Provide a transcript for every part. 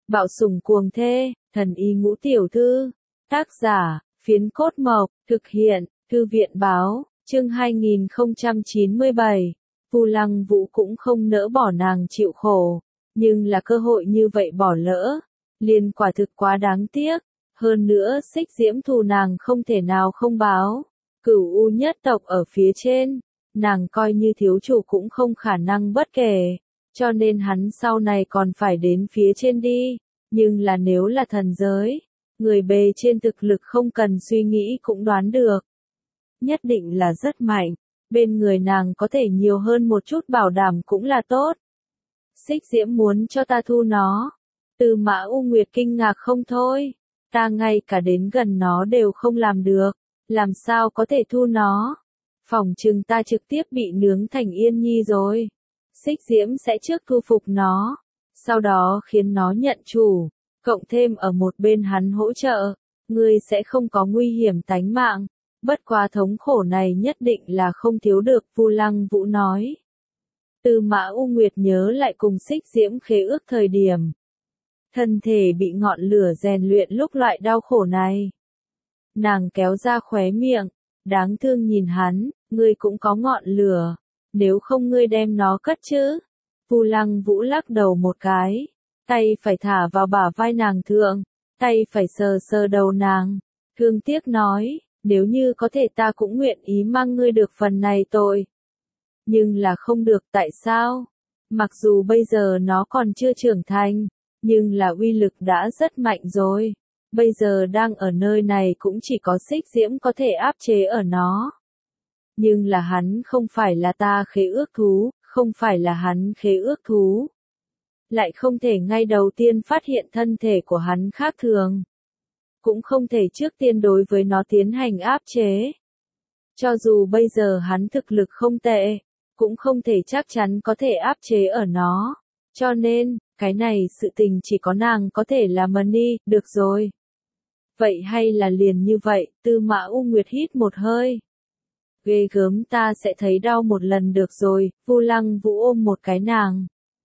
Bạo sủng cuồng thê, thần y ngũ tiểu thư. Tác giả, Phiến Cốt Mộc, thực hiện, Thư viện báo, chương 2097. Vu Lăng Vũ cũng không nỡ bỏ nàng chịu khổ, nhưng là cơ hội như vậy bỏ lỡ, liền quả thực quá đáng tiếc. Hơn nữa Xích Diễm thù nàng không thể nào không báo. Cửu U nhất tộc ở phía trên, nàng coi như thiếu chủ cũng không khả năng bất kể, cho nên hắn sau này còn phải đến phía trên đi. Nhưng là nếu là thần giới, người bề trên thực lực không cần suy nghĩ cũng đoán được. Nhất định là rất mạnh, bên người nàng có thể nhiều hơn một chút bảo đảm cũng là tốt. Xích Diễm muốn cho ta thu nó. Tư Mã U Nguyệt kinh ngạc không thôi, ta ngay cả đến gần nó đều không làm được, làm sao có thể thu nó? Phỏng chừng ta trực tiếp bị nướng thành yên nhi rồi. Xích Diễm sẽ trước thu phục nó, sau đó khiến nó nhận chủ, cộng thêm ở một bên hắn hỗ trợ, ngươi sẽ không có nguy hiểm tánh mạng. Bất quá thống khổ này nhất định là không thiếu được, Vu Lăng Vũ nói. Tư Mã U Nguyệt nhớ lại cùng Xích Diễm khế ước thời điểm. Thân thể bị ngọn lửa rèn luyện lúc loại đau khổ này. Nàng kéo ra khóe miệng, đáng thương nhìn hắn, ngươi cũng có ngọn lửa, nếu không ngươi đem nó cất chứ. Vu Lăng Vũ lắc đầu một cái, tay phải thả vào bả vai nàng thượng, tay phải sờ sờ đầu nàng, thương tiếc nói, nếu như có thể ta cũng nguyện ý mang ngươi được phần này tội. Nhưng là không được, tại sao? Mặc dù bây giờ nó còn chưa trưởng thành, nhưng là uy lực đã rất mạnh rồi. Bây giờ đang ở nơi này cũng chỉ có Xích Diễm có thể áp chế ở nó. Nhưng là hắn không phải là ta khế ước thú, không phải là hắn khế ước thú. Lại không thể ngay đầu tiên phát hiện thân thể của hắn khác thường. Cũng không thể trước tiên đối với nó tiến hành áp chế. Cho dù bây giờ hắn thực lực không tệ, cũng không thể chắc chắn có thể áp chế ở nó. Cho nên, cái này sự tình chỉ có nàng có thể làm đi, được rồi. Vậy hay là liền như vậy, Tư Mã U Nguyệt hít một hơi. Ghê gớm, ta sẽ thấy đau một lần được rồi, Vu Lăng Vũ ôm một cái nàng.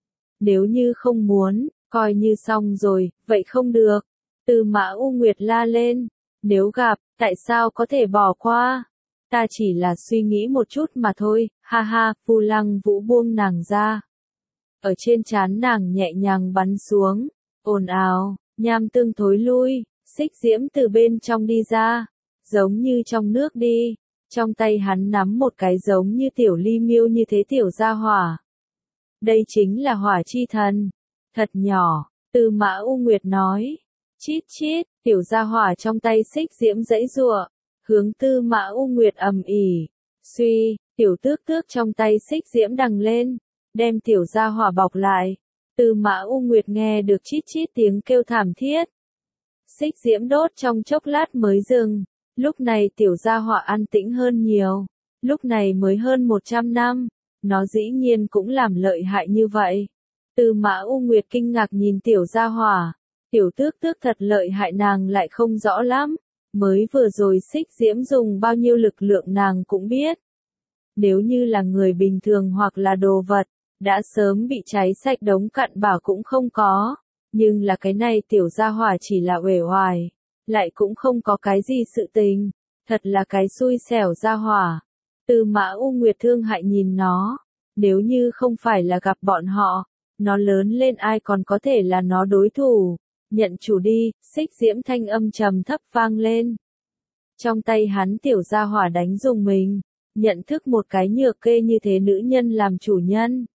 Nếu như không muốn, coi như xong rồi, vậy không được. Tư Mã U Nguyệt la lên, nếu gặp, tại sao có thể bỏ qua? Ta chỉ là suy nghĩ một chút mà thôi, ha ha, Vu Lăng Vũ buông nàng ra. Ở trên trán nàng nhẹ nhàng bắn xuống, ồn ào, nham tương thối lui, Xích Diễm từ bên trong đi ra, giống như trong nước đi, trong tay hắn nắm một cái giống như tiểu ly miêu như thế tiểu gia hỏa. Đây chính là hỏa chi thần, thật nhỏ, Tư Mã U Nguyệt nói, chít chít, tiểu gia hỏa trong tay Xích Diễm giãy giụa, hướng Tư Mã U Nguyệt ầm ỉ, suy, tiểu tước tước trong tay Xích Diễm đằng lên, đem tiểu gia hỏa bọc lại. Tư Mã U Nguyệt nghe được chít chít tiếng kêu thảm thiết. Xích Diễm đốt trong chốc lát mới dừng, lúc này tiểu gia hỏa an tĩnh hơn nhiều, lúc này mới hơn 100 năm, nó dĩ nhiên cũng làm lợi hại như vậy. Tư Mã U Nguyệt kinh ngạc nhìn tiểu gia hỏa, tiểu tước tước thật lợi hại nàng lại không rõ lắm, mới vừa rồi Xích Diễm dùng bao nhiêu lực lượng nàng cũng biết. Nếu như là người bình thường hoặc là đồ vật, đã sớm bị cháy sạch đống cặn bã cũng không có, nhưng là cái này tiểu gia hỏa chỉ là uể oải, lại cũng không có cái gì sự tình, thật là cái xui xẻo gia hỏa. Tư Mã U Nguyệt thương hại nhìn nó, nếu như không phải là gặp bọn họ, nó lớn lên ai còn có thể là nó đối thủ. Nhận chủ đi, Xích Diễm thanh âm trầm thấp vang lên. Trong tay hắn tiểu gia hỏa đánh dùng mình, nhận thức một cái nhược kê như thế nữ nhân làm chủ nhân.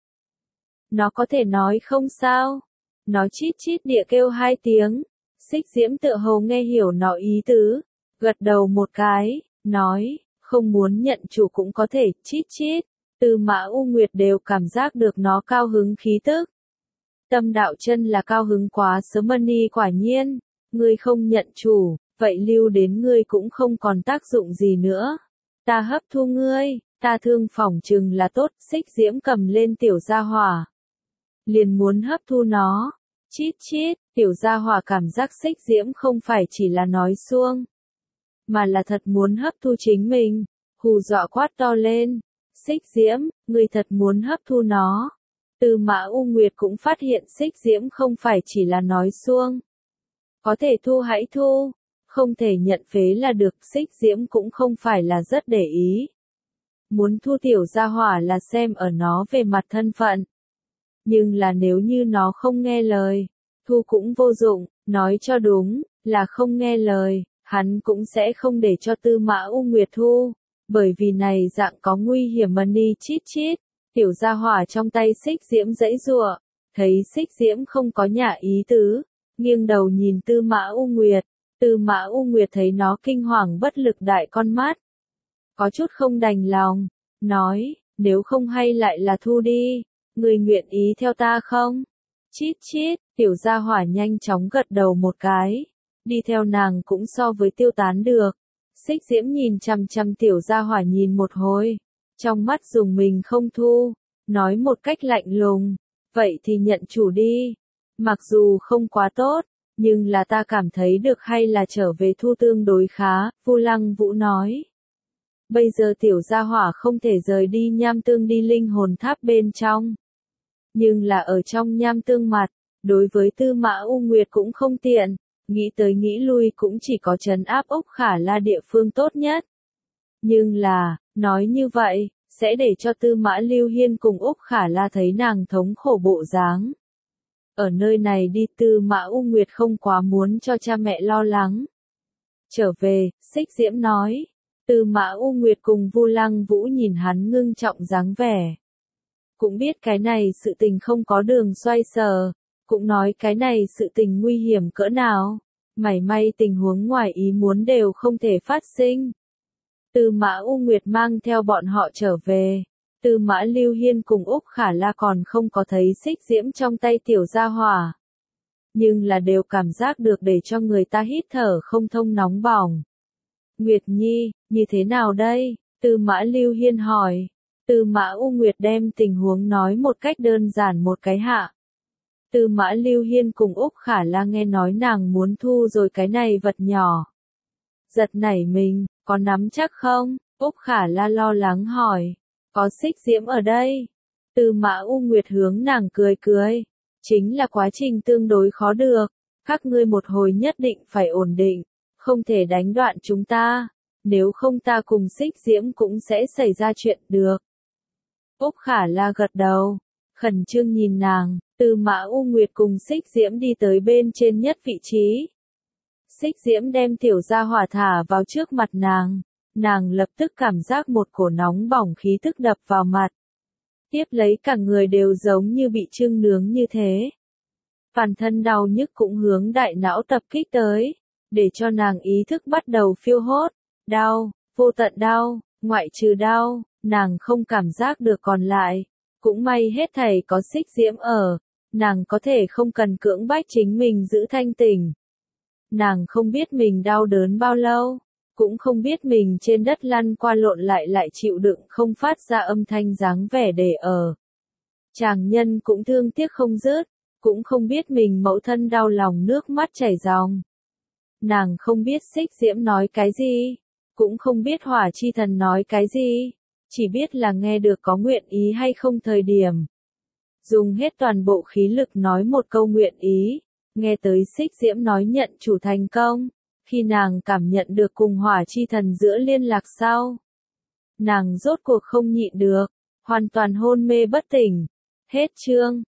Nó có thể nói không sao? Nó chít chít địa kêu 2 tiếng. Xích Diễm tựa hồ nghe hiểu nó ý tứ, gật đầu một cái, nói, không muốn nhận chủ cũng có thể, chít chít. Tư Mã U Nguyệt đều cảm giác được nó cao hứng khí tức. Tâm đạo chân là cao hứng quá sớm đi, quả nhiên, ngươi không nhận chủ, vậy lưu đến ngươi cũng không còn tác dụng gì nữa. Ta hấp thu ngươi, ta thương phỏng chừng là tốt. Xích Diễm cầm lên tiểu gia hỏa, liền muốn hấp thu nó. Chít chít, tiểu gia hỏa cảm giác Xích Diễm không phải chỉ là nói suông, mà là thật muốn hấp thu chính mình, hù dọa quát to lên. Xích Diễm, ngươi thật muốn hấp thu nó. Tư Mã U Nguyệt cũng phát hiện Xích Diễm không phải chỉ là nói suông. Có thể thu hãy thu, không thể nhận phế là được. Xích Diễm cũng không phải là rất để ý. Muốn thu tiểu gia hỏa là xem ở nó về mặt thân phận. Nhưng là nếu như nó không nghe lời, thu cũng vô dụng, nói cho đúng, là không nghe lời, hắn cũng sẽ không để cho Tư Mã U Nguyệt thu. Bởi vì này dạng có nguy hiểm mà ni chít chít, tiểu gia hỏa trong tay Xích Diễm giãy giụa, thấy Xích Diễm không có nhả ý tứ, nghiêng đầu nhìn Tư Mã U Nguyệt. Tư Mã U Nguyệt thấy nó kinh hoàng bất lực đại con mắt, có chút không đành lòng, nói, nếu không hay lại là thu đi, người nguyện ý theo ta không? Chít chít, tiểu gia hỏa nhanh chóng gật đầu một cái, đi theo nàng cũng so với tiêu tán được. Xích Diễm nhìn chằm chằm tiểu gia hỏa nhìn một hồi, trong mắt dùng mình không thu, nói một cách lạnh lùng, vậy thì nhận chủ đi, mặc dù không quá tốt, nhưng là ta cảm thấy được hay là trở về thu tương đối khá, Vu Lăng Vũ nói. Bây giờ tiểu gia hỏa không thể rời đi nham tương đi linh hồn tháp bên trong. Nhưng là ở trong nham tương mặt, đối với Tư Mã U Nguyệt cũng không tiện, nghĩ tới nghĩ lui cũng chỉ có trấn áp Úc Khả La địa phương tốt nhất. Nhưng là, nói như vậy, sẽ để cho Tư Mã Lưu Hiên cùng Úc Khả La thấy nàng thống khổ bộ dáng. Ở nơi này đi Tư Mã U Nguyệt không quá muốn cho cha mẹ lo lắng. Trở về, Xích Diễm nói. Tư Mã U Nguyệt cùng Vu Lăng Vũ nhìn hắn ngưng trọng dáng vẻ. Cũng biết cái này sự tình không có đường xoay sở, cũng nói cái này sự tình nguy hiểm cỡ nào, mảy may tình huống ngoài ý muốn đều không thể phát sinh. Tư Mã U Nguyệt mang theo bọn họ trở về, Tư Mã Lưu Hiên cùng Úc Khả La còn không có thấy Xích Diễm trong tay tiểu gia hỏa. Nhưng là đều cảm giác được để cho người ta hít thở không thông nóng bỏng. Nguyệt Nhi, như thế nào đây? Tư Mã Lưu Hiên hỏi. Tư Mã U Nguyệt đem tình huống nói một cách đơn giản một cái hạ. Tư Mã Lưu Hiên cùng Úc Khả La nghe nói nàng muốn thu rồi cái này vật nhỏ. Giật nảy mình, có nắm chắc không? Úc Khả La lo lắng hỏi. Có Xích Diễm ở đây. Tư Mã U Nguyệt hướng nàng cười cười. Chính là quá trình tương đối khó được. Các ngươi một hồi nhất định phải ổn định. Không thể đánh đoạn chúng ta. Nếu không ta cùng Xích Diễm cũng sẽ xảy ra chuyện được. Úc Khả La gật đầu. Khẩn trương nhìn nàng. Tư Mã U Nguyệt cùng Xích Diễm đi tới bên trên nhất vị trí. Xích Diễm đem tiểu gia hỏa thả vào trước mặt nàng. Nàng lập tức cảm giác một cổ nóng bỏng khí tức đập vào mặt. Tiếp lấy cả người đều giống như bị chưng nướng như thế. Toàn thân đau nhức cũng hướng đại não tập kích tới, để cho nàng ý thức bắt đầu phiêu hốt. Đau, vô tận đau, ngoại trừ đau, nàng không cảm giác được còn lại. Cũng may hết thảy có Xích Diễm ở, nàng có thể không cần cưỡng bách chính mình giữ thanh tỉnh. Nàng không biết mình đau đớn bao lâu, cũng không biết mình trên đất lăn qua lộn lại chịu đựng không phát ra âm thanh dáng vẻ để ở. Chàng nhân cũng thương tiếc không dứt, cũng không biết mình mẫu thân đau lòng nước mắt chảy ròng. Nàng không biết Xích Diễm nói cái gì, cũng không biết Hỏa Chi Thần nói cái gì, chỉ biết là nghe được có nguyện ý hay không thời điểm. Dùng hết toàn bộ khí lực nói một câu nguyện ý, nghe tới Xích Diễm nói nhận chủ thành công, khi nàng cảm nhận được cùng Hỏa Chi Thần giữa liên lạc sau. Nàng rốt cuộc không nhịn được, hoàn toàn hôn mê bất tỉnh. Hết chương.